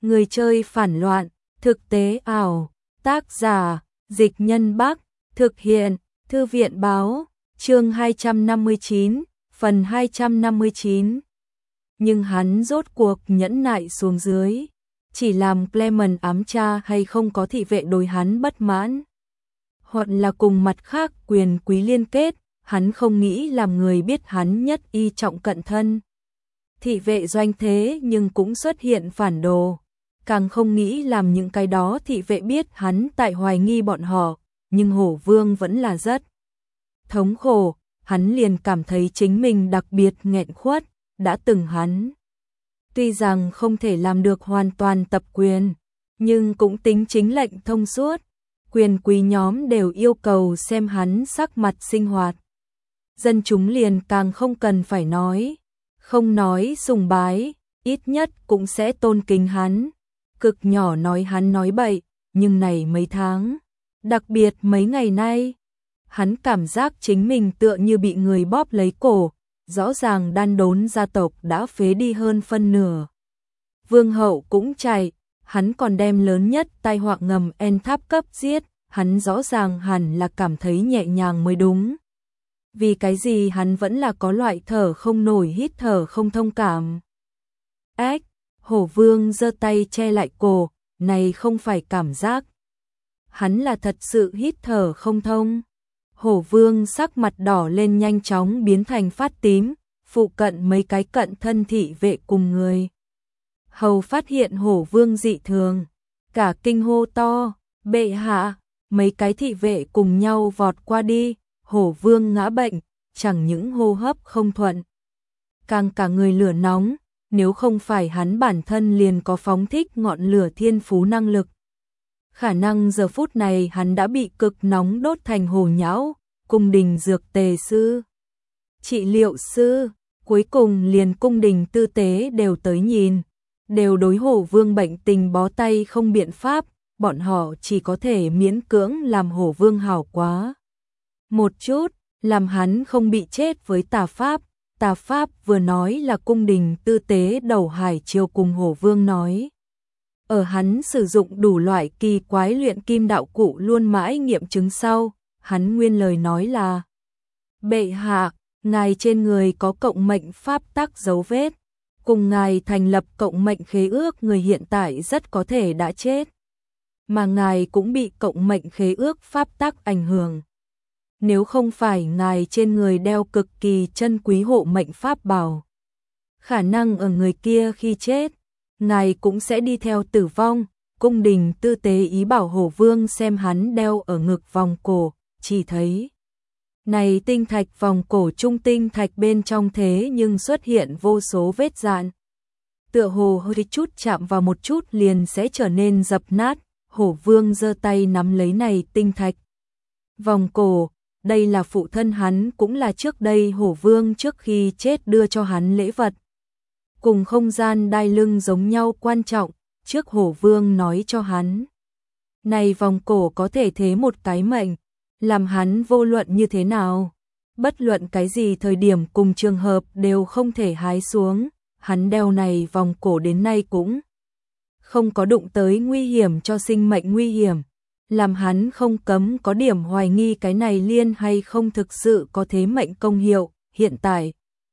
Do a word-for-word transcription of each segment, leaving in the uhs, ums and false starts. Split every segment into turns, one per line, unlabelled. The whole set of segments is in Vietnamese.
Người chơi phản loạn, thực tế ảo, tác giả, Dịch Nhân Bắc, thực hiện, Thư viện báo, chương hai trăm năm mươi chín, phần hai trăm năm mươi chín. Nhưng hắn rốt cuộc nhẫn nại xuống dưới, chỉ làm Clement ám tra hay không có thị vệ đối hắn bất mãn. Hoặc là cùng mặt khác quyền quý liên kết, hắn không nghĩ làm người biết hắn nhất y trọng cận thân. Thị vệ doanh thế nhưng cũng xuất hiện phản đồ, càng không nghĩ làm những cái đó thị vệ biết hắn tại hoài nghi bọn họ, nhưng Hổ Vương vẫn là rất thống khổ, hắn liền cảm thấy chính mình đặc biệt nghẹn khuất, đã từng hắn. Tuy rằng không thể làm được hoàn toàn tập quyền, nhưng cũng tính chính lệnh thông suốt, quyền quý nhóm đều yêu cầu xem hắn sắc mặt sinh hoạt. Dân chúng liền càng không cần phải nói, không nói sùng bái, ít nhất cũng sẽ tôn kính hắn. Cực nhỏ nói hắn nói bậy, nhưng này mấy tháng, đặc biệt mấy ngày nay, hắn cảm giác chính mình tựa như bị người bóp lấy cổ, rõ ràng đan đốn gia tộc đã phế đi hơn phân nửa. Vương hậu cũng chạy, hắn còn đem lớn nhất tai họa ngầm En Tháp cấp giết, hắn rõ ràng hẳn là cảm thấy nhẹ nhàng mới đúng. Vì cái gì hắn vẫn là có loại thở không nổi hít thở không thông cảm. Ách, Hổ Vương giơ tay che lại cổ, này không phải cảm giác. Hắn là thật sự hít thở không thông. Hổ Vương sắc mặt đỏ lên nhanh chóng biến thành phát tím, phụ cận mấy cái cận thân thị vệ cùng người. Hầu phát hiện Hổ Vương dị thường, cả kinh hô to, bệ hạ, mấy cái thị vệ cùng nhau vọt qua đi, Hổ Vương ngã bệnh, chẳng những hô hấp không thuận, càng cả người lửa nóng, nếu không phải hắn bản thân liền có phóng thích ngọn lửa thiên phú năng lực. Khả năng giờ phút này hắn đã bị cực nóng đốt thành hồ nhão, cung đình dược tề sư, trị liệu sư, cuối cùng liền cung đình tư tế đều tới nhìn, đều đối Hổ Vương bệnh tình bó tay không biện pháp, bọn họ chỉ có thể miễn cưỡng làm Hổ Vương hảo quá một chút, làm hắn không bị chết với tà pháp. Tà pháp vừa nói là cung đình tư tế đầu hải triều cùng Hổ Vương nói. Ở hắn sử dụng đủ loại kỳ quái luyện kim đạo cụ luôn mãi nghiệm chứng sau, hắn nguyên lời nói là: bệ hạ, ngài trên người có cộng mệnh pháp tắc dấu vết, cùng ngài thành lập cộng mệnh khế ước người hiện tại rất có thể đã chết, mà ngài cũng bị cộng mệnh khế ước pháp tắc ảnh hưởng. Nếu không phải ngài trên người đeo cực kỳ chân quý hộ mệnh pháp bảo, khả năng ở người kia khi chết, ngài cũng sẽ đi theo tử vong. Cung đình tư tế ý bảo Hổ Vương xem hắn đeo ở ngực vòng cổ, chỉ thấy này tinh thạch vòng cổ trung tinh thạch bên trong thế nhưng xuất hiện vô số vết dạn, tựa hồ hơi chút chạm vào một chút liền sẽ trở nên dập nát. Hổ Vương giơ tay nắm lấy này tinh thạch vòng cổ, đây là phụ thân hắn, cũng là trước đây Hổ Vương trước khi chết đưa cho hắn lễ vật, cùng không gian đai lưng giống nhau quan trọng. Trước Hổ Vương nói cho hắn, này vòng cổ có thể thế một cái mệnh, làm hắn vô luận như thế nào, bất luận cái gì thời điểm cùng trường hợp đều không thể hái xuống. Hắn đeo này vòng cổ đến nay cũng không có đụng tới nguy hiểm cho sinh mệnh nguy hiểm, làm hắn không cấm có điểm hoài nghi cái này liên hay không thực sự có thế mệnh công hiệu. Hiện tại,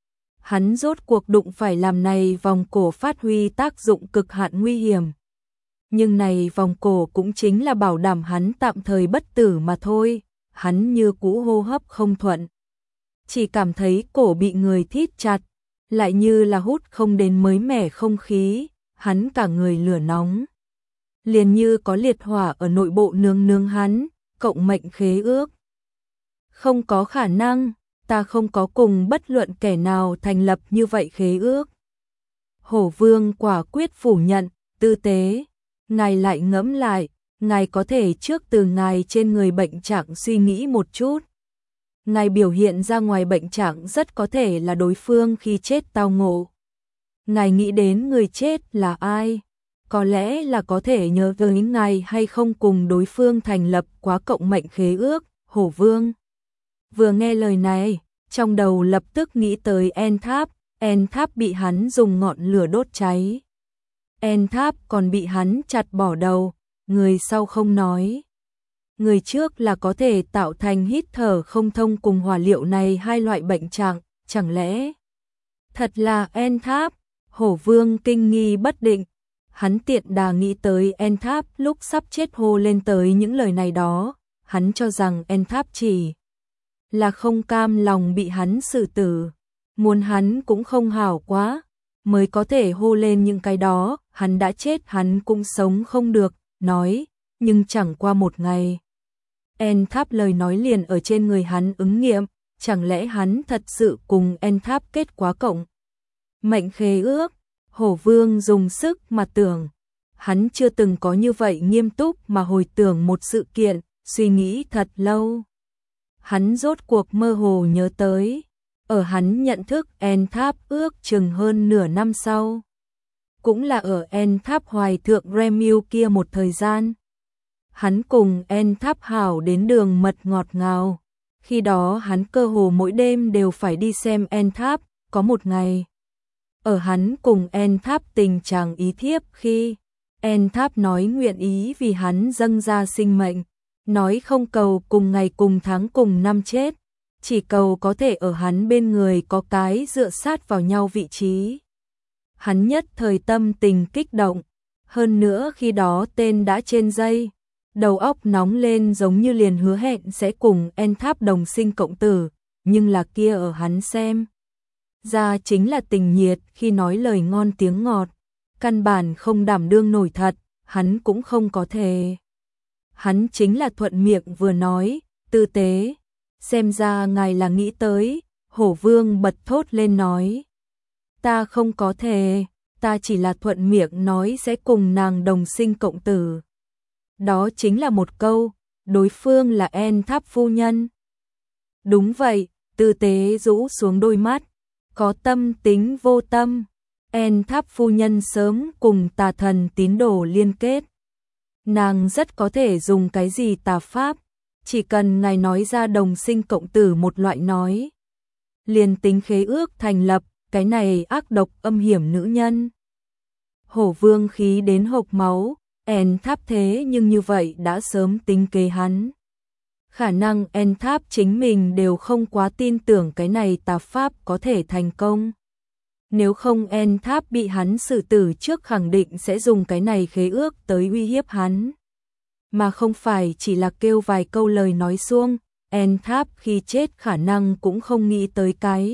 hắn rốt cuộc đụng phải làm này vòng cổ phát huy tác dụng cực hạn nguy hiểm. Nhưng này vòng cổ cũng chính là bảo đảm hắn tạm thời bất tử mà thôi. Hắn như cũ hô hấp không thuận, chỉ cảm thấy cổ bị người thít chặt, lại như là hút không đến mới mẻ không khí, hắn cả người lửa nóng, liền như có liệt hỏa ở nội bộ nương nương hắn. Cộng mệnh khế ước, không có khả năng, ta không có cùng bất luận kẻ nào thành lập như vậy khế ước. Hổ Vương quả quyết phủ nhận. Tư tế, ngài lại ngẫm lại, ngài có thể trước từ ngài trên người bệnh trạng suy nghĩ một chút. Ngài biểu hiện ra ngoài bệnh trạng rất có thể là đối phương khi chết tao ngộ. Ngài nghĩ đến người chết là ai? Có lẽ là có thể nhớ tới ngài hay không cùng đối phương thành lập quá cộng mệnh khế ước. Hổ Vương vừa nghe lời này, trong đầu lập tức nghĩ tới En Tháp. En Tháp bị hắn dùng ngọn lửa đốt cháy. En Tháp còn bị hắn chặt bỏ đầu, người sau không nói. Người trước là có thể tạo thành hít thở không thông cùng hỏa liệu này hai loại bệnh trạng, chẳng lẽ thật là En Tháp? Hổ Vương kinh nghi bất định, hắn tiện đà nghĩ tới En Tháp lúc sắp chết hô lên tới những lời này đó, hắn cho rằng En Tháp chỉ là không cam lòng bị hắn xử tử, muốn hắn cũng không hảo quá, mới có thể hô lên những cái đó, hắn đã chết hắn cũng sống không được, nói, nhưng chẳng qua một ngày. En Tháp lời nói liền ở trên người hắn ứng nghiệm, chẳng lẽ hắn thật sự cùng En Tháp kết quá cộng mệnh khế ước? Hổ Vương dùng sức mà tưởng, hắn chưa từng có như vậy nghiêm túc mà hồi tưởng một sự kiện, suy nghĩ thật lâu. Hắn rốt cuộc mơ hồ nhớ tới, ở hắn nhận thức En Tháp ước chừng hơn nửa năm sau. Cũng là ở En Tháp Hoài Thượng Remil kia một thời gian. Hắn cùng En Tháp hảo đến đường mật ngọt ngào. Khi đó hắn cơ hồ mỗi đêm đều phải đi xem En Tháp, có một ngày. Ở hắn cùng En Tháp tình chàng ý thiếp khi En Tháp nói nguyện ý vì hắn dâng ra sinh mệnh, nói không cầu cùng ngày cùng tháng cùng năm chết, chỉ cầu có thể ở hắn bên người có cái dựa sát vào nhau vị trí. Hắn nhất thời tâm tình kích động, hơn nữa khi đó tên đã trên dây, đầu óc nóng lên giống như liền hứa hẹn sẽ cùng En Tháp đồng sinh cộng tử, nhưng là kia ở hắn xem ra chính là tình nhiệt khi nói lời ngon tiếng ngọt, căn bản không đảm đương nổi thật, hắn cũng không có thể. Hắn chính là thuận miệng vừa nói, tư tế, xem ra ngài là nghĩ tới, Hổ Vương bật thốt lên nói. Ta không có thể, ta chỉ là thuận miệng nói sẽ cùng nàng đồng sinh cộng tử. Đó chính là một câu, đối phương là En Tháp phu nhân. Đúng vậy, tư tế rũ xuống đôi mắt, có tâm tính vô tâm. En Tháp phu nhân sớm cùng tà thần tín đồ liên kết. Nàng rất có thể dùng cái gì tà pháp, chỉ cần ngài nói ra đồng sinh cộng tử một loại nói. Liền tính khế ước thành lập, cái này ác độc âm hiểm nữ nhân. Hổ Vương khí đến hộc máu, En Tháp thế nhưng như vậy đã sớm tính kế hắn. Khả năng En Tháp chính mình đều không quá tin tưởng cái này tà pháp có thể thành công. Nếu không En Tháp bị hắn xử tử trước khẳng định sẽ dùng cái này khế ước tới uy hiếp hắn. Mà không phải chỉ là kêu vài câu lời nói suông, En Tháp khi chết khả năng cũng không nghĩ tới cái.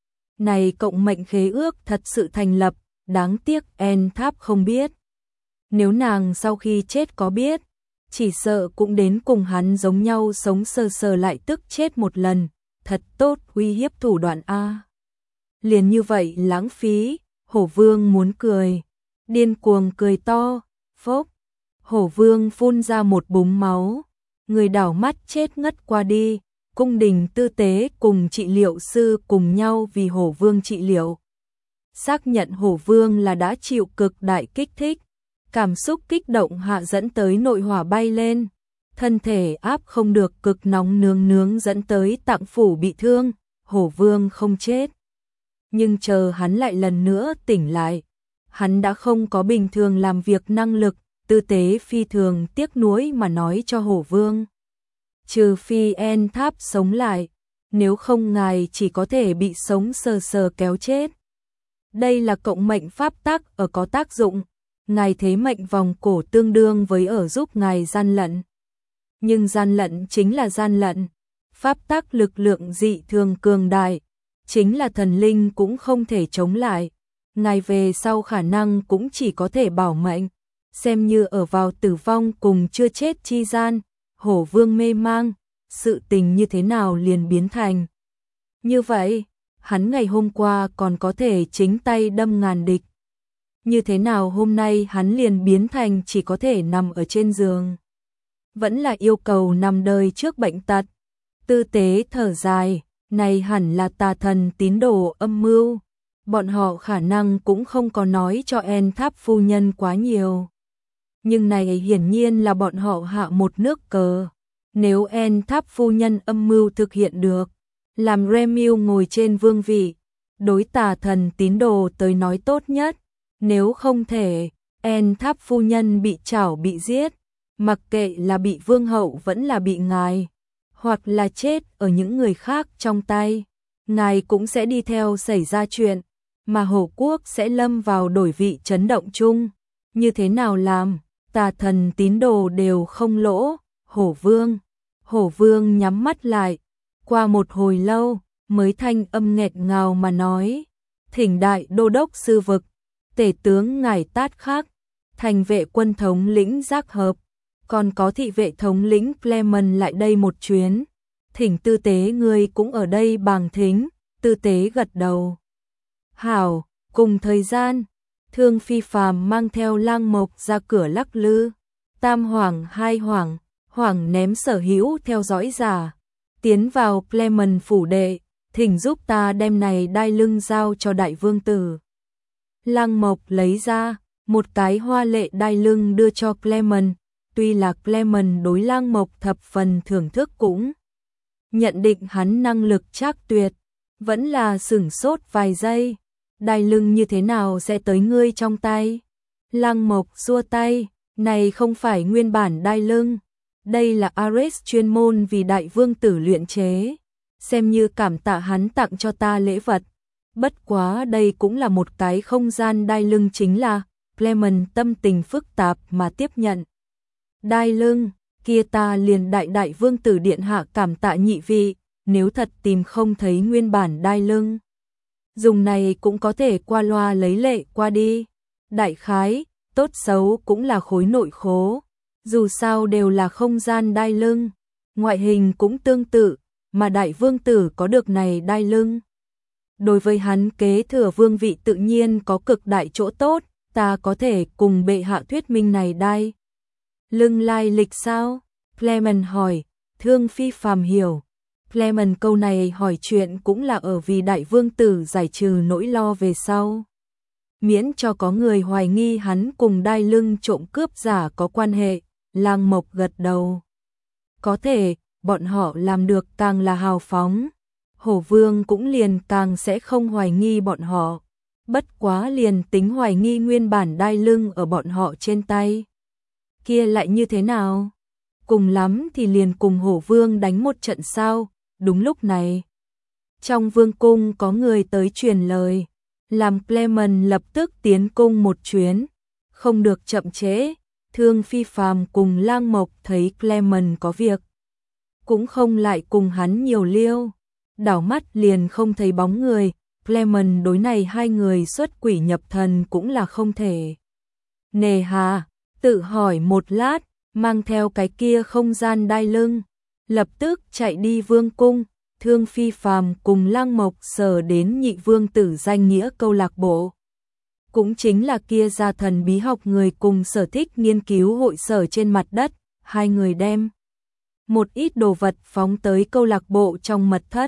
Này cộng mệnh khế ước thật sự thành lập, đáng tiếc En Tháp không biết. Nếu nàng sau khi chết có biết, chỉ sợ cũng đến cùng hắn giống nhau sống sờ sờ lại tức chết một lần, thật tốt uy hiếp thủ đoạn A. Liền như vậy lãng phí, Hổ Vương muốn cười, điên cuồng cười to, phốc, Hổ Vương phun ra một búng máu, người đảo mắt chết ngất qua đi, cung đình tư tế cùng trị liệu sư cùng nhau vì Hổ Vương trị liệu. Xác nhận Hổ Vương là đã chịu cực đại kích thích, cảm xúc kích động hạ dẫn tới nội hỏa bay lên, thân thể áp không được cực nóng nướng nướng dẫn tới tạng phủ bị thương, Hổ Vương không chết. Nhưng chờ hắn lại lần nữa tỉnh lại, hắn đã không có bình thường làm việc năng lực, tư tế phi thường tiếc nuối mà nói cho Hổ Vương. Trừ phi En Tháp sống lại, nếu không ngài chỉ có thể bị sống sờ sờ kéo chết. Đây là cộng mệnh pháp tắc ở có tác dụng, ngài thế mệnh vòng cổ tương đương với ở giúp ngài gian lận. Nhưng gian lận chính là gian lận, pháp tắc lực lượng dị thường cường đại, chính là thần linh cũng không thể chống lại, ngài về sau khả năng cũng chỉ có thể bảo mệnh, xem như ở vào tử vong cùng chưa chết chi gian. Hổ Vương mê mang, sự tình như thế nào liền biến thành như vậy, hắn ngày hôm qua còn có thể chính tay đâm ngàn địch. Như thế nào hôm nay hắn liền biến thành chỉ có thể nằm ở trên giường. Vẫn là yêu cầu nằm đời trước bệnh tật. Tư tế thở dài, này hẳn là tà thần tín đồ âm mưu. Bọn họ khả năng cũng không có nói cho En Tháp phu nhân quá nhiều. Nhưng này hiển nhiên là bọn họ hạ một nước cờ. Nếu En Tháp phu nhân âm mưu thực hiện được, làm Remil ngồi trên vương vị, đối tà thần tín đồ tới nói tốt nhất. Nếu không thể, En Tháp phu nhân bị trảo bị giết, mặc kệ là bị vương hậu vẫn là bị ngài, hoặc là chết ở những người khác trong tay, ngài cũng sẽ đi theo xảy ra chuyện, mà Hổ quốc sẽ lâm vào đổi vị chấn động chung. Như thế nào làm, tà thần tín đồ đều không lỗ. Hổ vương, Hổ vương nhắm mắt lại, qua một hồi lâu, mới thanh âm nghẹt ngào mà nói, thỉnh đại đô đốc sư vực, tể tướng ngài Tát Khắc, thành vệ quân thống lĩnh Giác Hợp, còn có thị vệ thống lĩnh Clement lại đây một chuyến, thỉnh tư tế ngươi cũng ở đây bàng thính. Tư tế gật đầu. Hảo, cùng thời gian, Thương Phi Phàm mang theo Lang Mộc ra cửa lắc lư, tam hoàng hai hoàng, hoàng ném sở hữu theo dõi giả, tiến vào Clement phủ đệ, thỉnh giúp ta đem này đai lưng giao cho đại vương tử. Lang Mộc lấy ra một cái hoa lệ đai lưng đưa cho Clement, tuy là Clement đối Lang Mộc thập phần thưởng thức cũng nhận định hắn năng lực trác tuyệt, vẫn là sửng sốt vài giây. Đai lưng như thế nào sẽ tới ngươi trong tay? Lang Mộc xua tay, này không phải nguyên bản đai lưng, đây là Ares chuyên môn vì đại vương tử luyện chế, xem như cảm tạ hắn tặng cho ta lễ vật. Bất quá đây cũng là một cái không gian đai lưng chính là, Clement tâm tình phức tạp mà tiếp nhận. Đai lưng, kia ta liền đại đại vương tử điện hạ cảm tạ nhị vị, nếu thật tìm không thấy nguyên bản đai lưng, dùng này cũng có thể qua loa lấy lệ qua đi. Đại khái, tốt xấu cũng là khối nội khố, dù sao đều là không gian đai lưng, ngoại hình cũng tương tự, mà đại vương tử có được này đai lưng, đối với hắn kế thừa vương vị tự nhiên có cực đại chỗ tốt. Ta có thể cùng bệ hạ thuyết minh này đai lưng lai lịch sao? Clement hỏi. Thương Phi Phàm hiểu. Clement câu này hỏi chuyện cũng là ở vì đại vương tử giải trừ nỗi lo về sau, miễn cho có người hoài nghi hắn cùng đai lưng trộm cướp giả có quan hệ. Lang Mộc gật đầu. Có thể, bọn họ làm được càng là hào phóng, Hổ vương cũng liền càng sẽ không hoài nghi bọn họ. Bất quá liền tính hoài nghi nguyên bản đai lưng ở bọn họ trên tay, kia lại như thế nào? Cùng lắm thì liền cùng Hổ vương đánh một trận sao? Đúng lúc này, trong vương cung có người tới truyền lời, làm Clement lập tức tiến cung một chuyến, không được chậm trễ. Thương Phi Phàm cùng Lang Mộc thấy Clement có việc, cũng không lại cùng hắn nhiều liêu, đảo mắt liền không thấy bóng người. Clement đối này hai người xuất quỷ nhập thần cũng là không thể nề hà, tự hỏi một lát, mang theo cái kia không gian đai lưng, lập tức chạy đi vương cung. Thương Phi Phàm cùng Lang Mộc sở đến nhị vương tử danh nghĩa câu lạc bộ, cũng chính là kia gia thần bí học người cùng sở thích nghiên cứu hội sở trên mặt đất. Hai người đem một ít đồ vật phóng tới câu lạc bộ trong mật thất,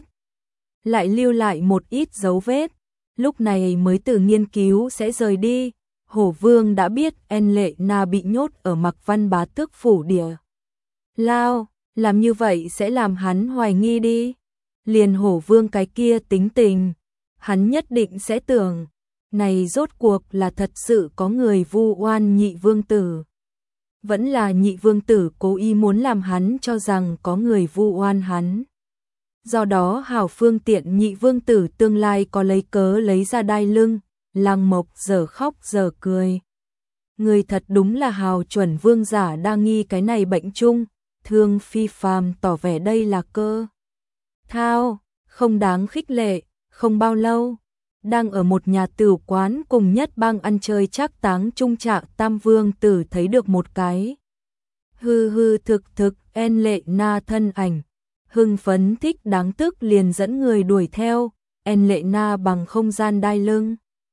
lại lưu lại một ít dấu vết, lúc này mới từ nghiên cứu sẽ rời đi. Hổ vương đã biết En Lệ Na bị nhốt ở Mặc Văn bá tước phủ địa lao, làm như vậy sẽ làm hắn hoài nghi đi. Liền Hổ vương cái kia tính tình, hắn nhất định sẽ tưởng, này rốt cuộc là thật sự có người vu oan nhị vương tử, vẫn là nhị vương tử cố ý muốn làm hắn cho rằng có người vu oan hắn. Do đó hảo phương tiện nhị vương tử tương lai có lấy cớ lấy ra đai lưng. Lang Mộc giờ khóc giờ cười. Người thật đúng là hào chuẩn vương giả đa nghi cái này bệnh chung. Thương Phi Phàm tỏ vẻ đây là cơ thao, không đáng khích lệ. Không bao lâu, đang ở một nhà tửu quán cùng nhất bang ăn chơi trác táng trung trạng tam vương tử thấy được một cái hư hư thực thực En Lệ Na thân ảnh, hưng phấn thích đáng tức liền dẫn người đuổi theo. En Lệ Na bằng không gian đai lưng,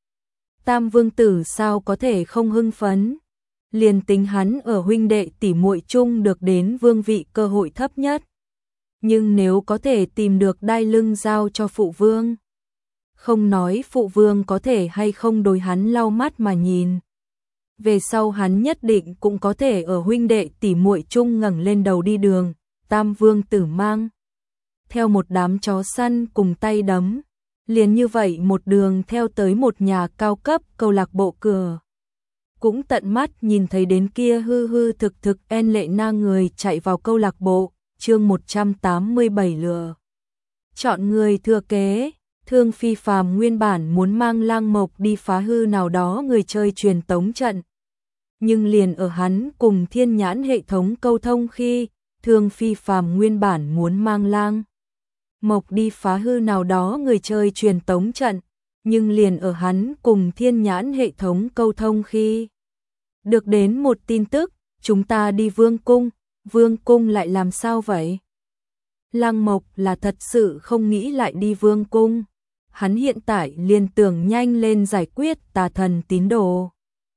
tam vương tử sao có thể không hưng phấn? Liền tính hắn ở huynh đệ tỷ muội chung được đến vương vị cơ hội thấp nhất, nhưng nếu có thể tìm được đai lưng giao cho phụ vương, không nói phụ vương có thể hay không đối hắn lau mắt mà nhìn, về sau hắn nhất định cũng có thể ở huynh đệ tỷ muội chung ngẩng lên đầu đi đường. Tam vương tử mang theo một đám chó săn cùng tay đấm, liền như vậy một đường theo tới một nhà cao cấp câu lạc bộ cửa. cũng tận mắt nhìn thấy đến kia hư hư thực thực en lệ na người chạy vào câu lạc bộ. Chương một trăm tám mươi bảy lừa chọn người thừa kế. Thương Phi Phàm nguyên bản muốn mang Lang Mộc đi phá hư nào đó người chơi truyền tống trận. Nhưng liền ở hắn cùng Thiên Nhãn hệ thống câu thông khi, Thương Phi Phàm nguyên bản muốn mang Lang Mộc đi phá hư nào đó người chơi truyền tống trận, nhưng liền ở hắn cùng Thiên Nhãn hệ thống câu thông khi được đến một tin tức, chúng ta đi Vương cung. Vương cung lại làm sao vậy? Lang Mộc là thật sự không nghĩ lại đi Vương cung. Hắn hiện tại liền tưởng nhanh lên giải quyết tà thần tín đồ.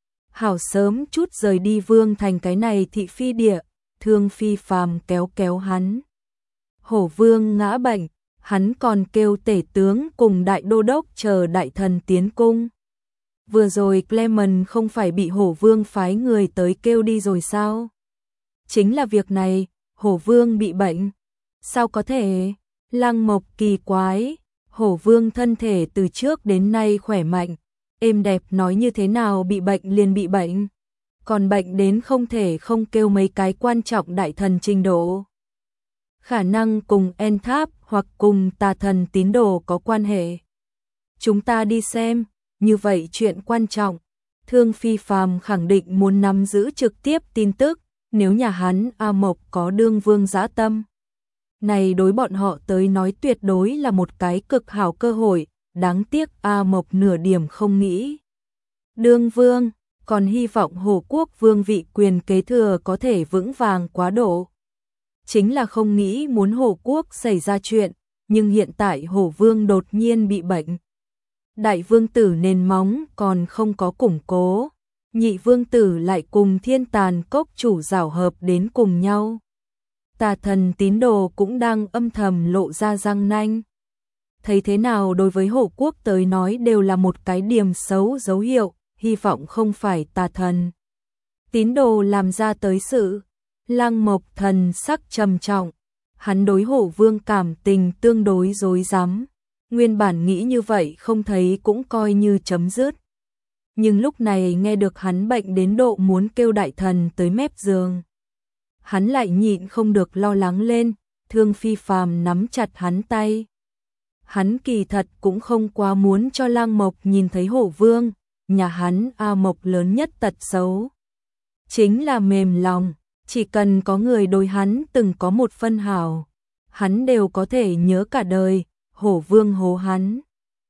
Hảo sớm chút rời đi Vương thành cái này thị phi địa. Thương Phi Phàm kéo kéo hắn. Hổ Vương ngã bệnh, hắn còn kêu tể tướng cùng đại đô đốc chờ đại thần tiến cung. Vừa rồi Clement không phải bị Hổ Vương phái người tới kêu đi rồi sao? Chính là việc này, Hổ Vương bị bệnh. Sao có thể? Lang Mộc kỳ quái, Hổ Vương thân thể từ trước đến nay khỏe mạnh, êm đẹp, nói như thế nào bị bệnh liền bị bệnh. Còn bệnh đến không thể không kêu mấy cái quan trọng đại thần trình độ. Khả năng cùng En Tháp hoặc cùng tà thần tín đồ có quan hệ. Chúng ta đi xem, như vậy chuyện quan trọng. Thương Phi Phàm khẳng định muốn nắm giữ trực tiếp tin tức, nếu nhà hắn A Mộc có đương vương dã tâm. Này đối bọn họ tới nói tuyệt đối là một cái cực hảo cơ hội, đáng tiếc A Mộc nửa điểm không nghĩ. Đương vương, còn hy vọng Hổ quốc vương vị quyền kế thừa có thể vững vàng quá độ. Chính là không nghĩ muốn Hổ quốc xảy ra chuyện, nhưng hiện tại Hổ vương đột nhiên bị bệnh. Đại vương tử nền móng còn không có củng cố, nhị vương tử lại cùng Thiên Tàn Cốc chủ giảo hợp đến cùng nhau. Tà thần tín đồ cũng đang âm thầm lộ ra răng nanh. Thấy thế nào đối với Hổ quốc tới nói đều là một cái điểm xấu dấu hiệu, hy vọng không phải tà thần tín đồ làm ra tới sự. Lang Mộc thần sắc trầm trọng, hắn đối Hổ vương cảm tình tương đối rối rắm. Nguyên bản nghĩ như vậy không thấy cũng coi như chấm dứt. Nhưng lúc này nghe được hắn bệnh đến độ muốn kêu đại thần tới mép giường. Hắn lại nhịn không được lo lắng lên, Thương Phi Phàm nắm chặt hắn tay. Hắn kỳ thật cũng không quá muốn cho Lang Mộc nhìn thấy Hổ vương, nhà hắn A Mộc lớn nhất tật xấu. Chính là mềm lòng, chỉ cần có người đối hắn từng có một phân hảo, hắn đều có thể nhớ cả đời. Hổ vương hố hắn,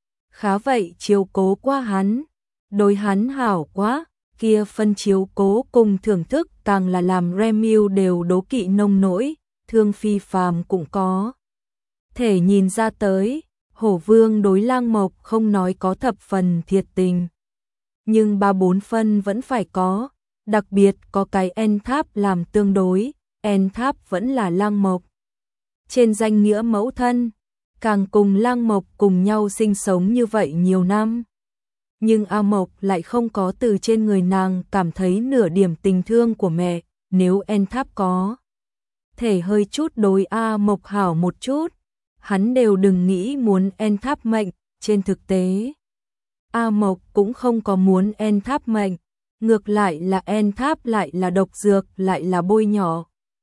khá vậy chiếu cố qua hắn, đối hắn hảo quá, kia phân chiếu cố cùng thưởng thức càng là làm Remiu đều đố kỵ nông nỗi. Thương Phi Phàm cũng có thể nhìn ra tới, Hổ vương đối Lang Mộc không nói có thập phần thiệt tình, nhưng ba bốn phân vẫn phải có, đặc biệt có cái En Tháp làm tương đối, En Tháp vẫn là Lang Mộc trên danh nghĩa mẫu thân. Càng cùng Lang Mộc cùng nhau sinh sống như vậy nhiều năm. Nhưng A Mộc lại không có từ trên người nàng cảm thấy nửa điểm tình thương của mẹ, nếu En Tháp có thể hơi chút đối A Mộc hảo một chút, hắn đều đừng nghĩ muốn En Tháp mệnh. Trên thực tế, A Mộc cũng không có muốn En Tháp mệnh, ngược lại là En Tháp lại là độc dược lại là bôi nhỏ.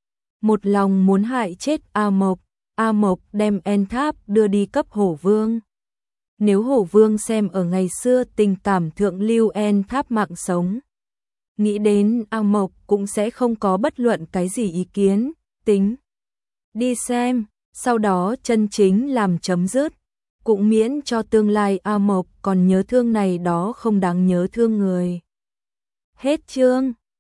Một lòng muốn hại chết A Mộc. A Mộc đem En Tháp đưa đi cấp Hổ vương. Nếu Hổ vương xem ở ngày xưa tình cảm thượng lưu En Tháp mạng sống, nghĩ đến A Mộc cũng sẽ không có bất luận cái gì ý kiến, tính đi xem, sau đó chân chính làm chấm dứt, cũng miễn cho tương lai A Mộc còn nhớ thương này đó không đáng nhớ thương người. Hết chương.